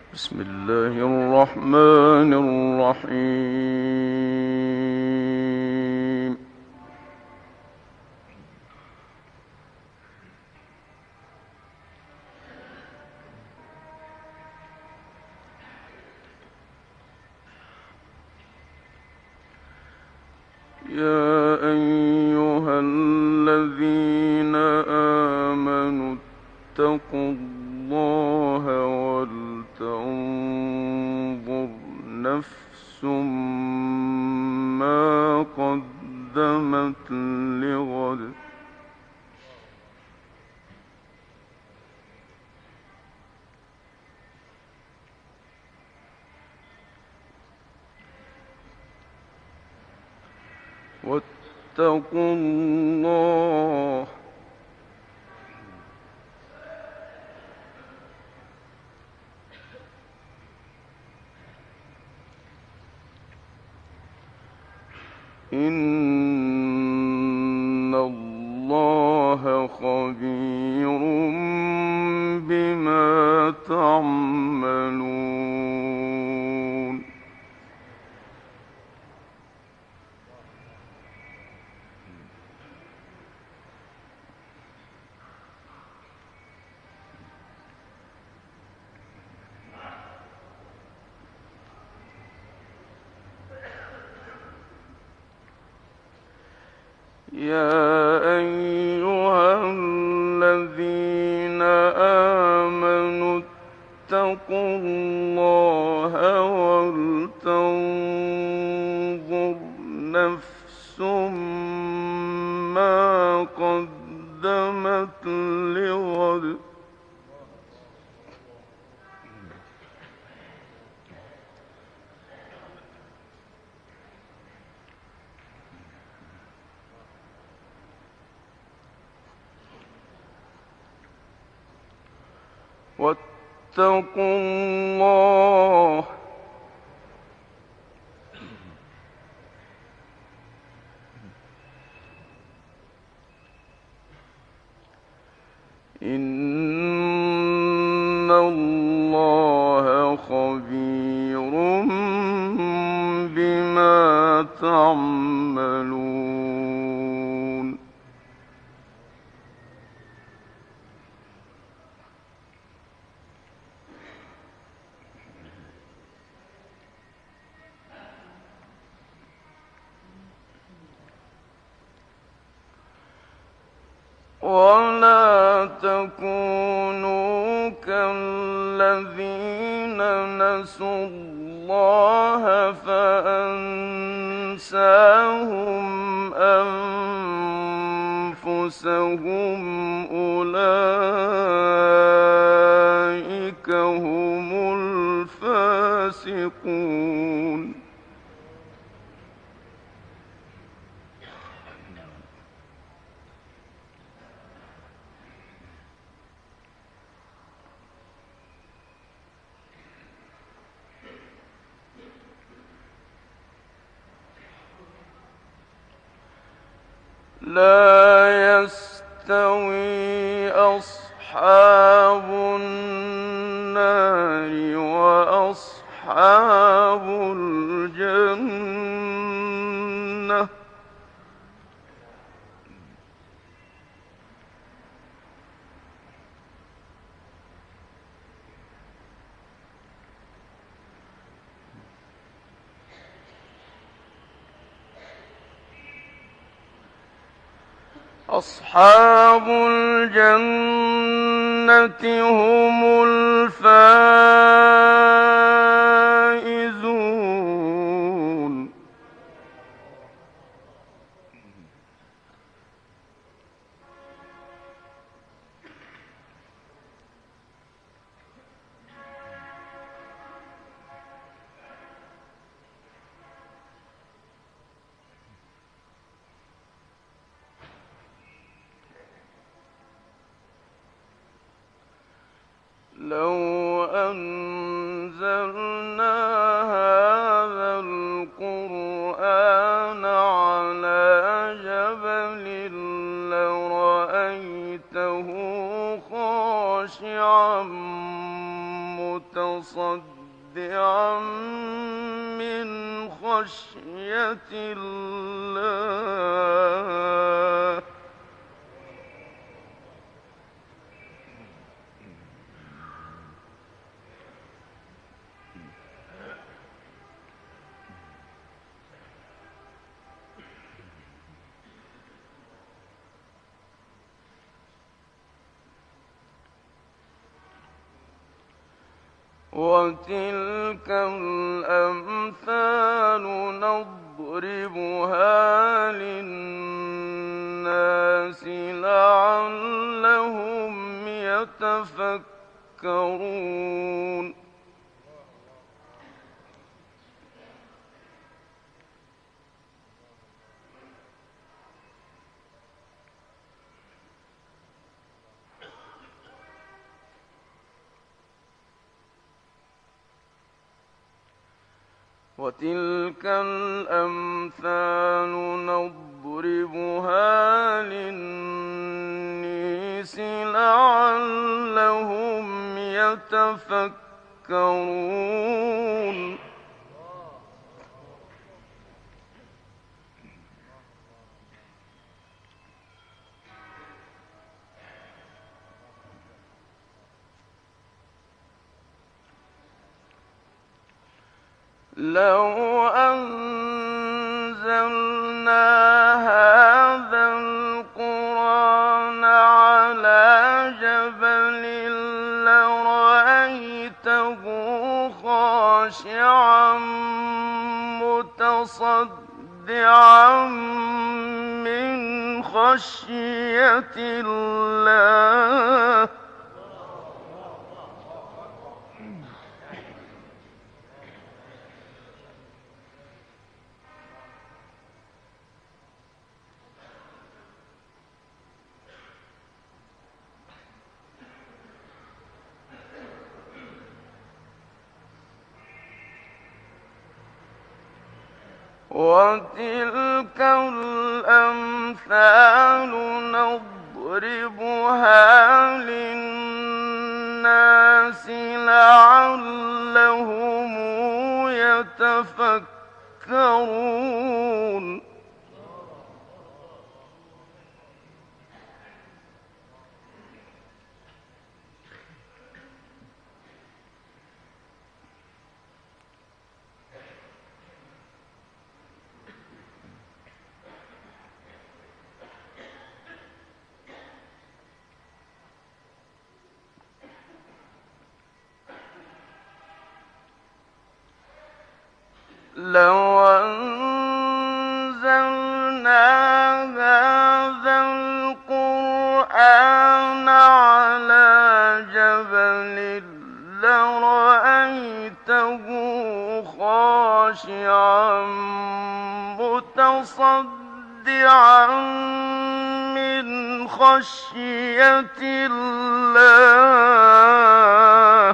بسم الله الرحمن الرحيم. يا أيها الذين آمنوا اتقوا الله ولتنظر نفس ما قدمت لغد. واتقوا الله إن الله خبير بما تعملون. يا أيها الذين آمنوا اتقوا الله ولتنظر نفس ما قدمت لغد. واتقوا الله إن الله خبير بما تعملون. ولا تكونوا كالذين نسوا الله فأنساهم أنفسهم أولئك هم الفاسقون. لا يستوي أصحاب النار وأصحاب الجنة أصحاب الجنة هم الفائزون. لو أنزلنا هذا القرآن على جبل لرأيته خاشعا متصدعا من خشية الله. وتلك الأمثال نضربها للناس لعلهم يتفكرون. وتلك الأمثال نضربها للناس لعلهم يتفكرون. لو أنزلنا هذا القرآن على جبل لرأيته خاشعا متصدعا من خشية الله. وتلك الأمثال نضربها للناس لعلهم يتفكرون. لو أنزلنا هذا القرآن على جبل لرأيته خاشعا متصدعا من خشية الله.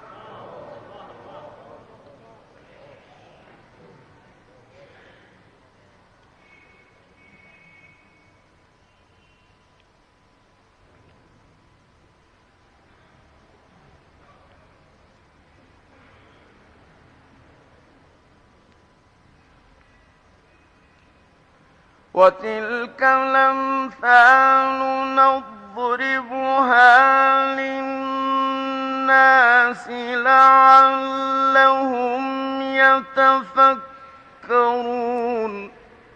وتلك الأمثال نضربها للناس لعلهم يتفكرون.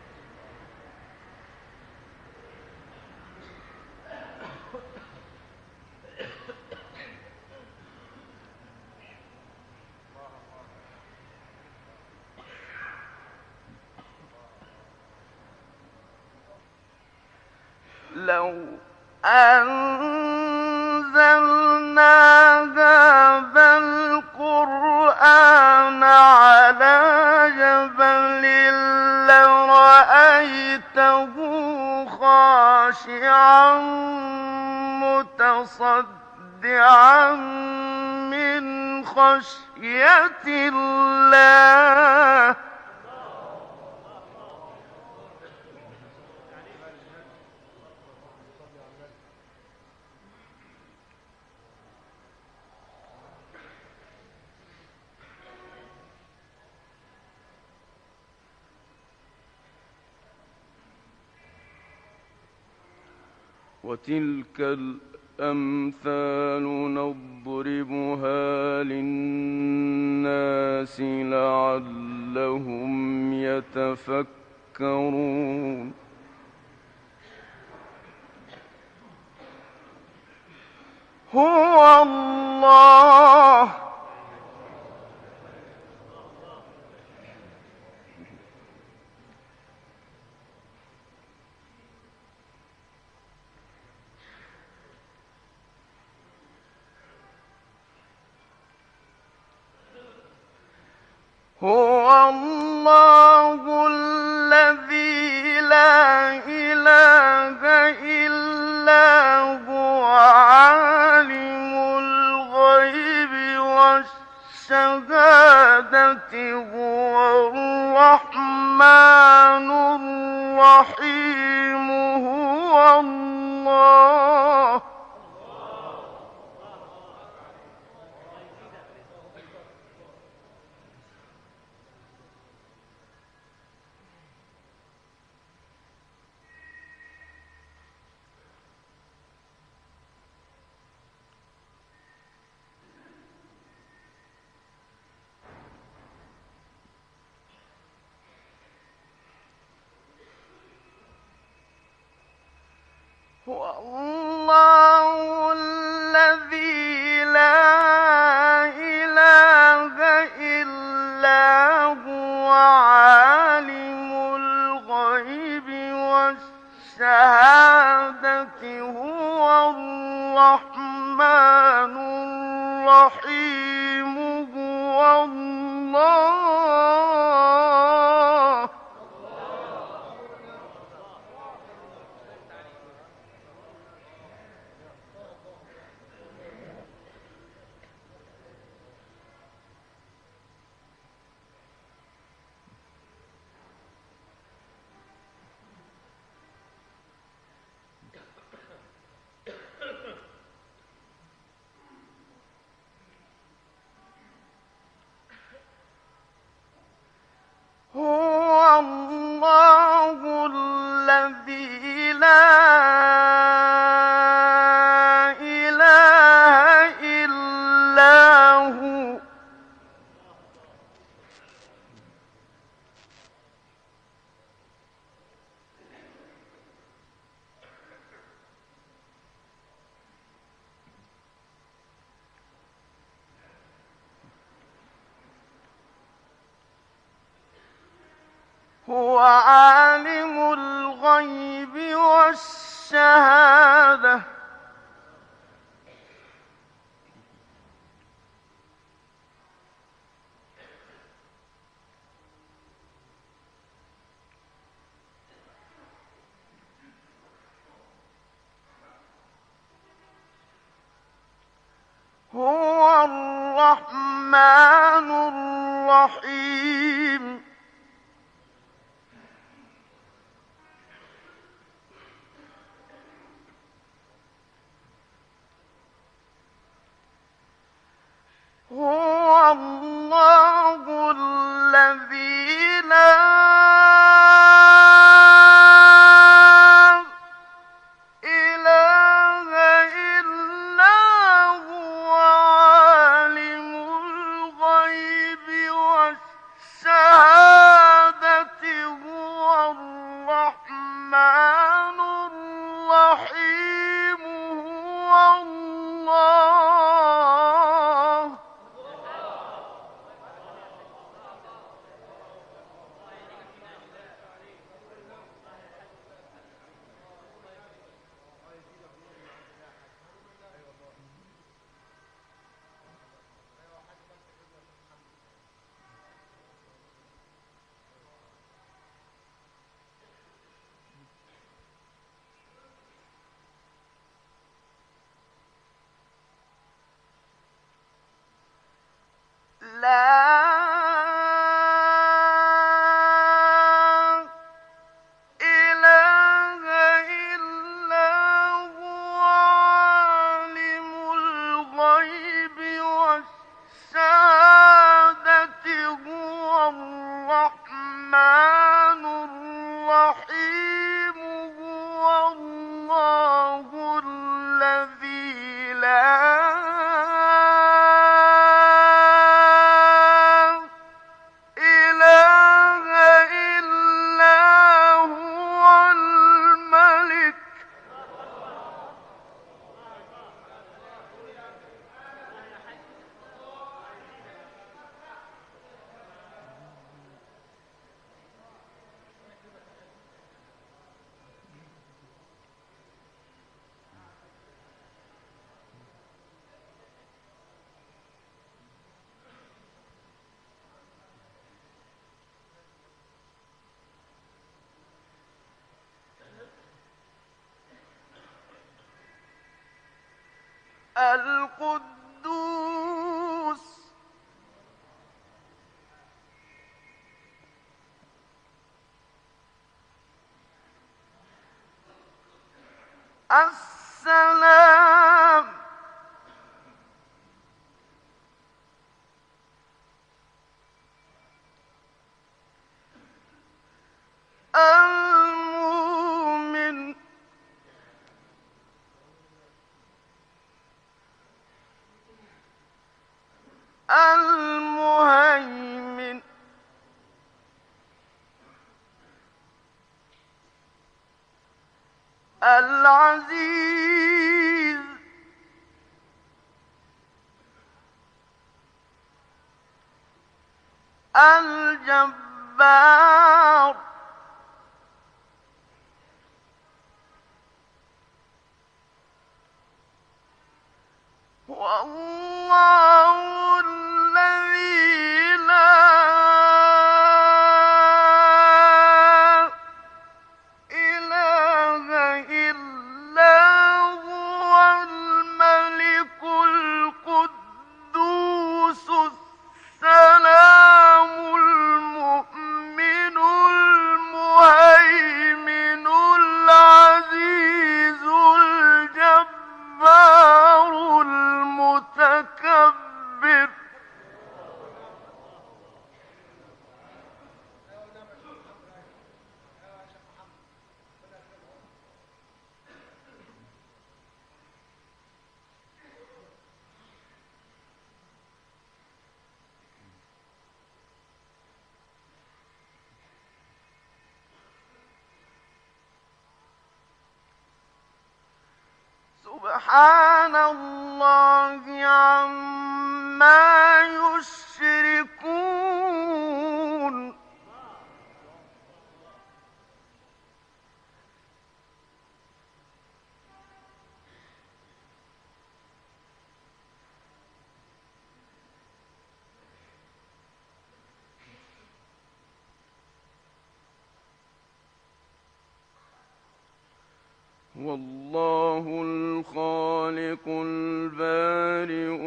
لو أنزلنا هذا القرآن على جبل لرأيته خاشعا متصدعا من خشية الله. وتلك الأمثال نضربها للناس لعلهم يتفكرون. هو الله هو الله الذي لا إله إلا هو عالم الغيب والشهادة هو الرحمن الرحيم. هو الله هو الله الذي لا إله إلا هو عالم الغيب والشهادة هو الرحمن الرحيم. هو الله هو الله الذي لا إله إلا هو هو عالم الغيب والشهادة هو الرحمن الرحيم. هو الله الذي لا إله إلا هو عالم الغيب والشهادة هو الرحمن الرحيم. هو الله القدوس السلام المؤمن المهيمن العزيز الجبار والله الذي لا إله إلا هو الملك القدوس السلام المؤمن المهيمن العزيز الجبار المتكبر سبحان الله عما يشركون والله الخالق البارئ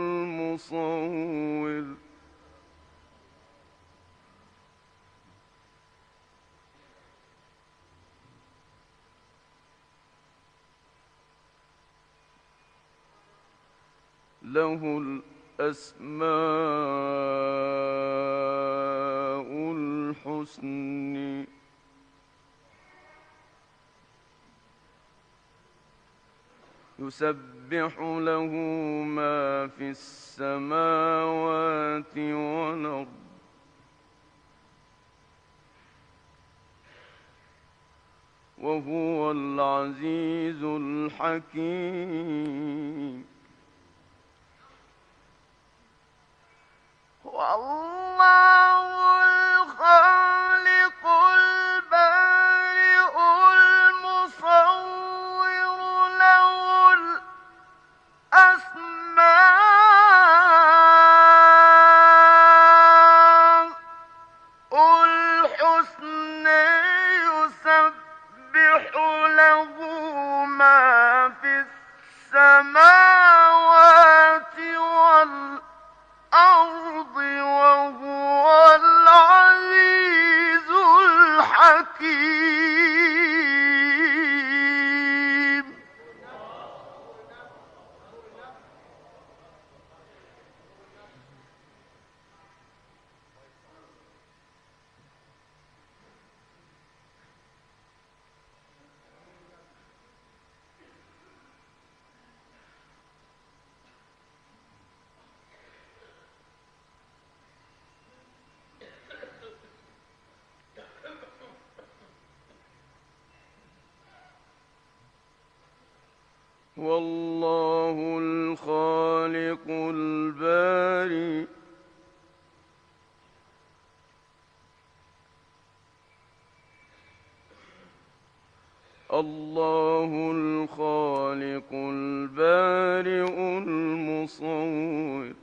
المصور له الأسماء الحسنى يسبح له ما في السماوات والأرض وهو العزيز الحكيم والله الخالق البارئ المصور له الأسماء الحسنى يسبح له ما في السماوات والأرض وهو العزيز الحكيم والله الخالق البارئ الله الخالق البارئ المصور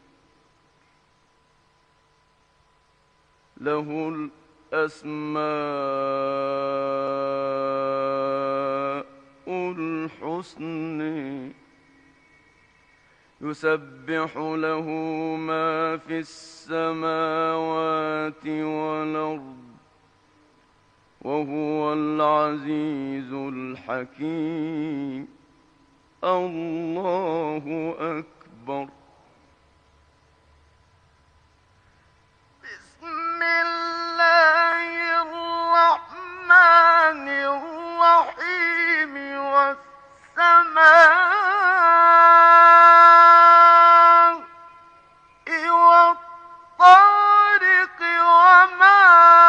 له الأسماء الحسنى يسبح له ما في السماوات والأرض وهو العزيز الحكيم. الله أكبر. بسم الله الرحمن الرحيم. والسماء والطارق وما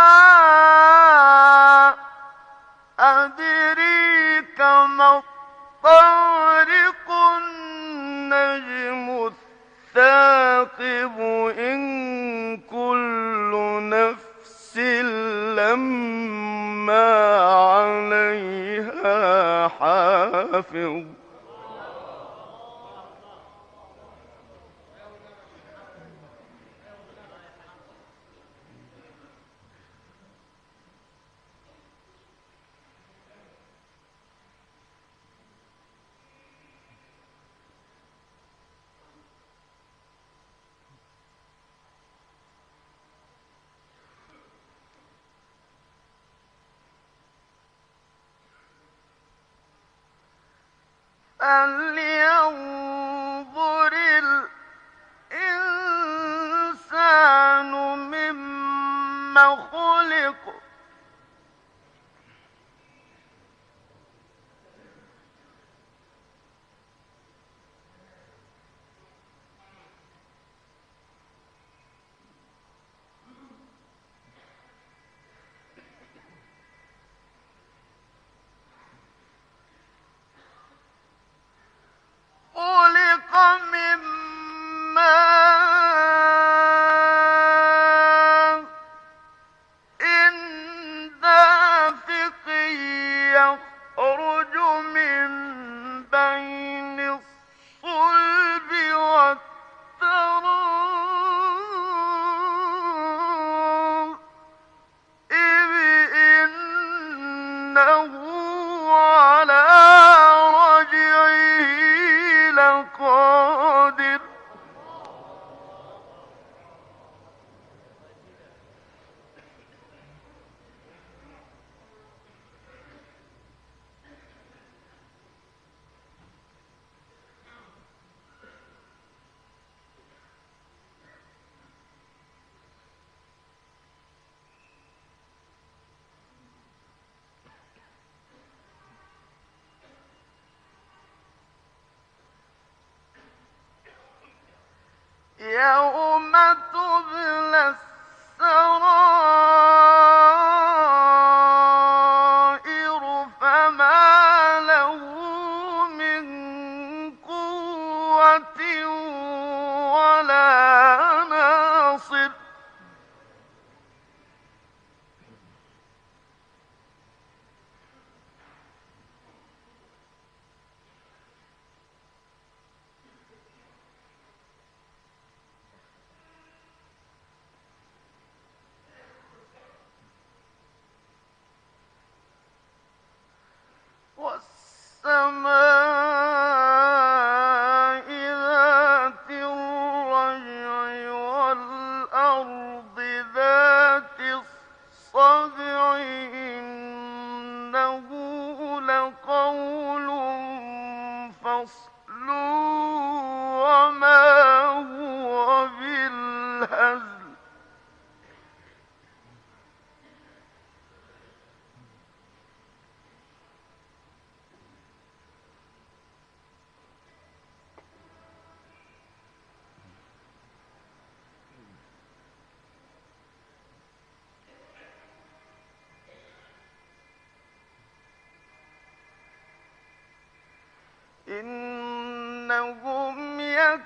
أدريك ما الطارق. النجم الثاقب. إن كل نفس لما عليها حافظ. فلينظر الإنسان مما خلق. خلق من ماء دافق يخرج من بين الصلب والترائب. إنه على رجعه لقادر. يوم تبلى السرائر فما له من قوة ولا ناصر. والسماء ذات الرجع والأرض ذات الصدع. إنه لقول فصل وما هو بالهزل. إنهم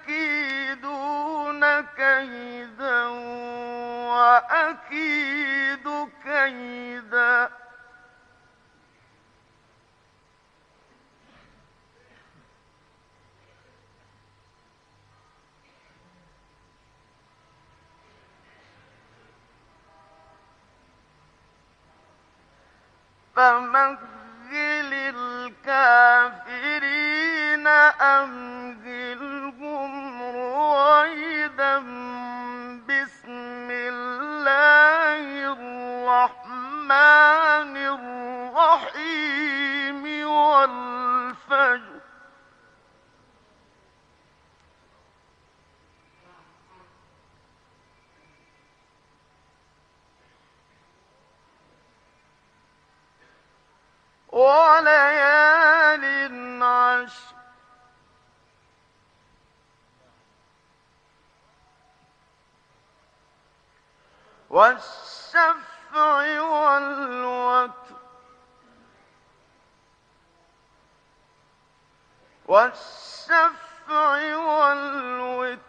يكيدون كيدا وأكيد كيدا. فمهل الكافرين أمهلهم والشفع والوتر والشفع والوتر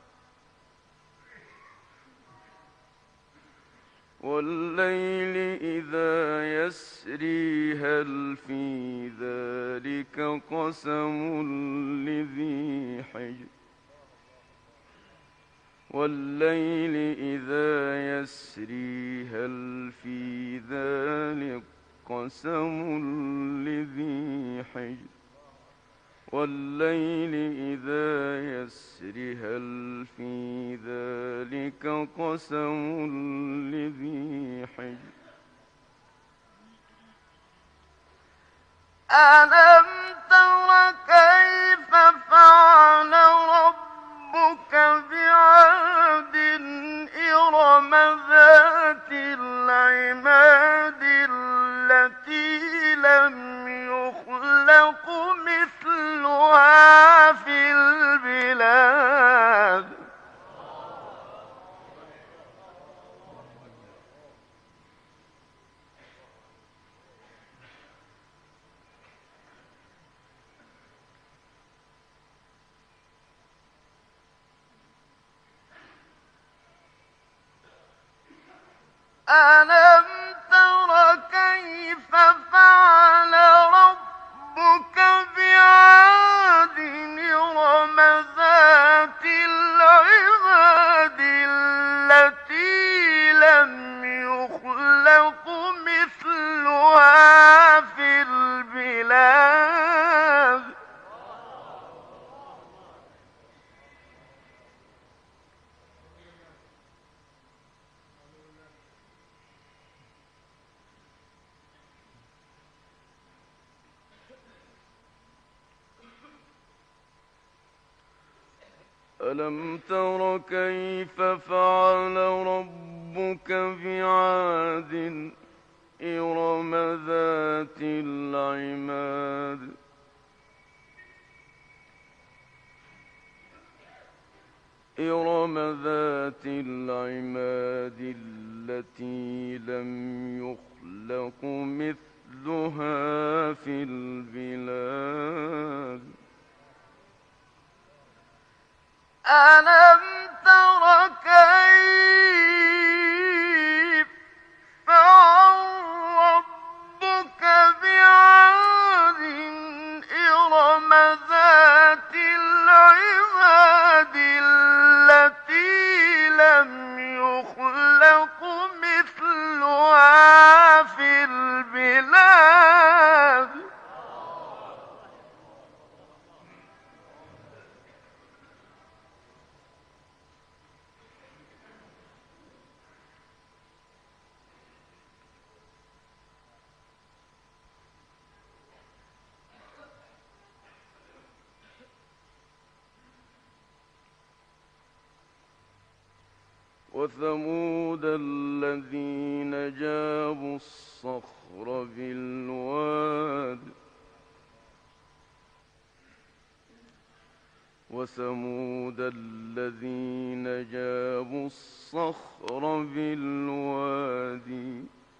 والليل إذا يسري هل في ذلك قسم لذي حجر والليل إذا يسري هل في ذلك قسم لذي حجر والليل إذا يسري هل في ذلك قسم لذي حجر ألم تر كيف فعل ربك بعاد إرم ذات العماد التي لم يخلق مثلها في البلاد ألم تر كيف فعل ربك بعاد إرم ذات العماد التي لم يخلق مثلها في البلاد ألم تر كيف فعل ربك بعاد إرم ذات العماد إرم ذات العماد التي لم يخلق مثلها في البلاد ألم تر كيف فعل ربك بعاد إرم ذات العماد التي لم يخلق مثلها في البلاد وثمود الذين جابوا الصخر بالواد وثمود الذين جابوا الصخر بالوادي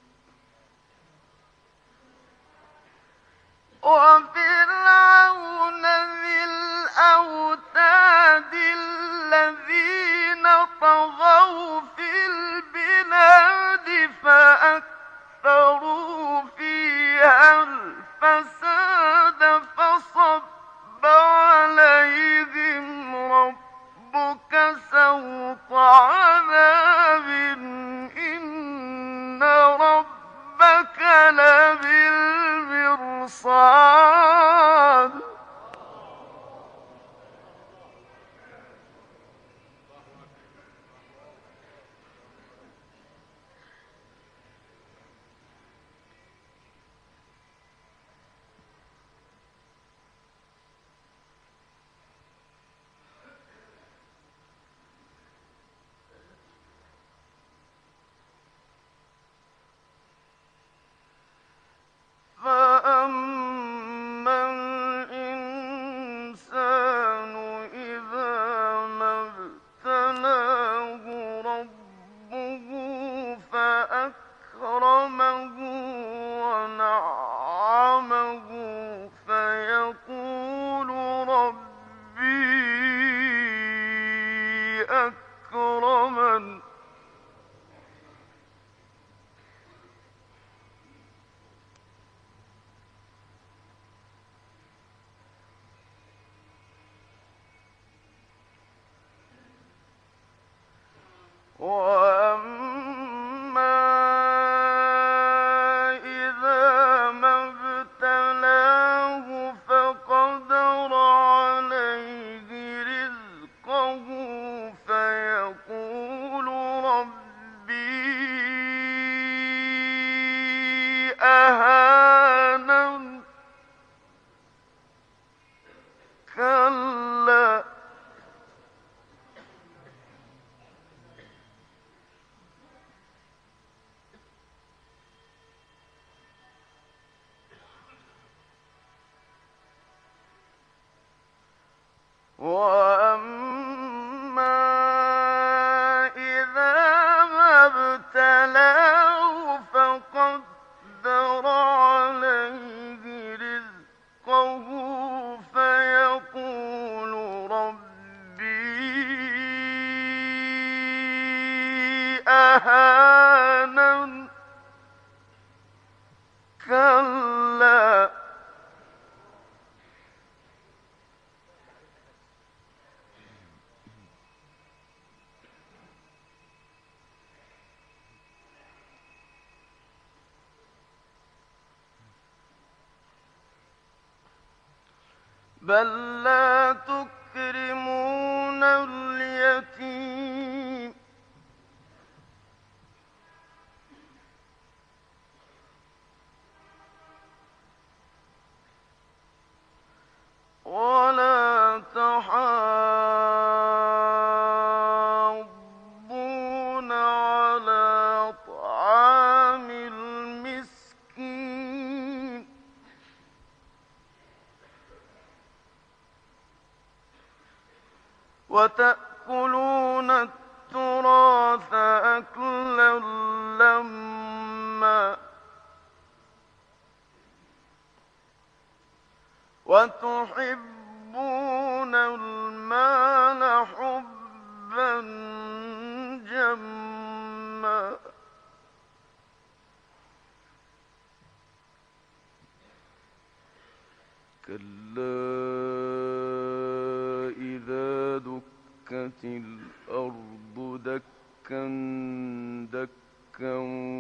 وفرعون ذي الأوتاد الذين طغوا في البلاد فأكثروا فيها الفساد فصب عليهم ربك سوط عذاب إن ربك لبالمرصاد مكرما وأما إذا ما ابتلاه فقدر عليه رزقه فيقول ربي أهانن كلا وأما إذا ما ابتلاه فقدر عليه رزقه فيقول ربي أهانن كلا بل لا تكرمون اليتيم ولا تحاضون على طعام المسكين وتأكلون التراث أكلا لما وتحبون المال حبا جما كلا إذا دكت الأرض دكا دكا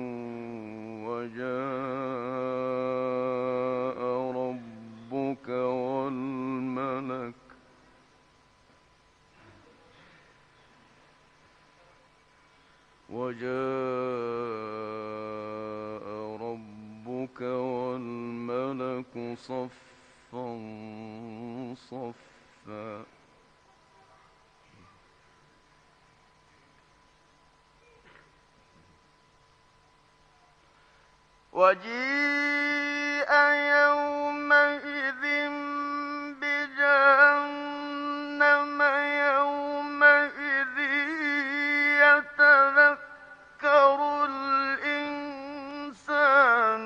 وجاء ربك والملك صفا صفا وجيء يومئذ بجهنم يومئذ يتذكر الإنسان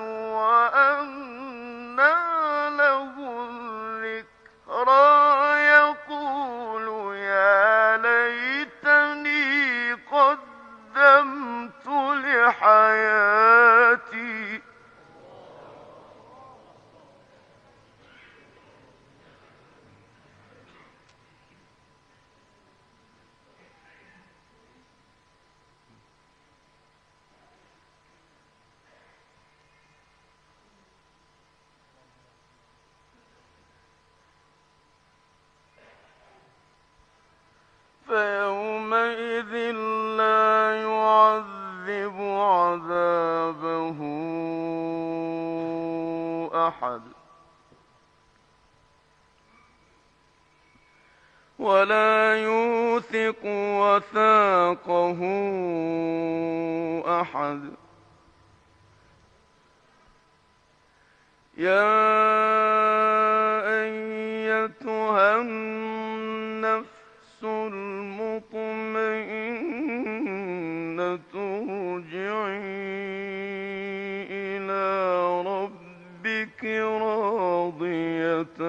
وأنى له الذكرى يقول يا ليتني قدمت لحياتي فيومئذ لا يعذب عذابه أحد ولا يوثق وثاقه أحد يا أيتها النفس المطمئنة ارجعي إلى ربك راضية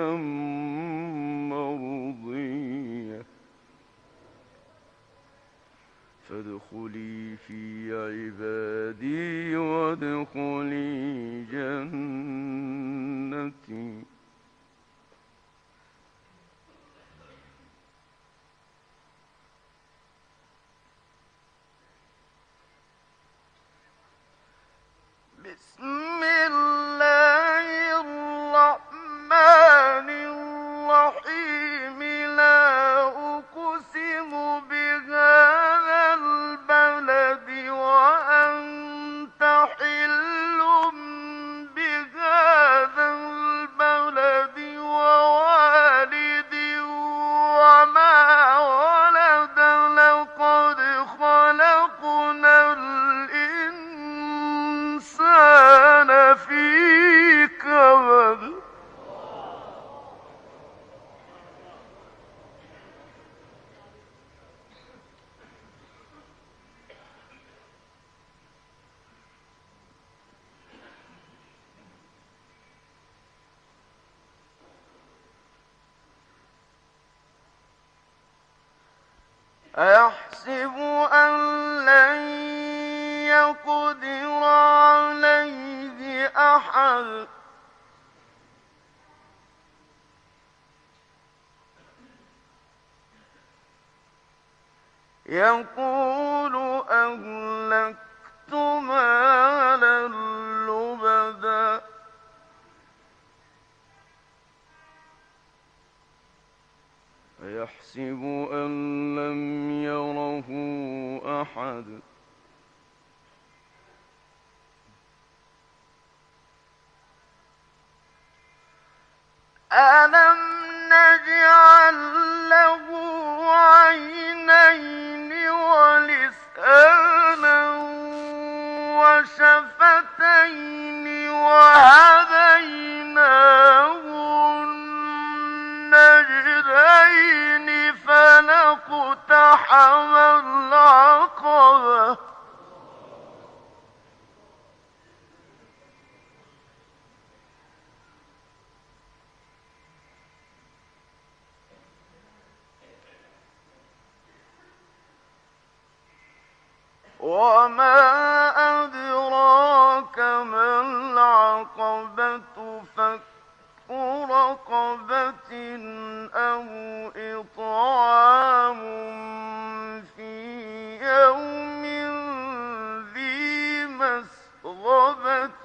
مرضية فادخلي في عبادي وادخلي جنتي. بسم الله الرحمن الرحيم. لا أقسم بهذا البلد وأنت حل بهذا البلد ووالد وما ولد. لقد خلقنا الإنسان في كبد. أيحسب أن لن يقدر عليه أحد. يقول أهلكت مالا لبدا. أيحسب أن لم يره أحد. ألم نجعل له عينين ولسانا وشفتين وهديناه النجدين فلاقتحم العقبة. وما أدراك ما العقبة. فك رقبة أو إطعام في يوم ذي مسغبة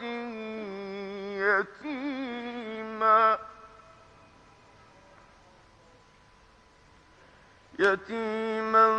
يتيما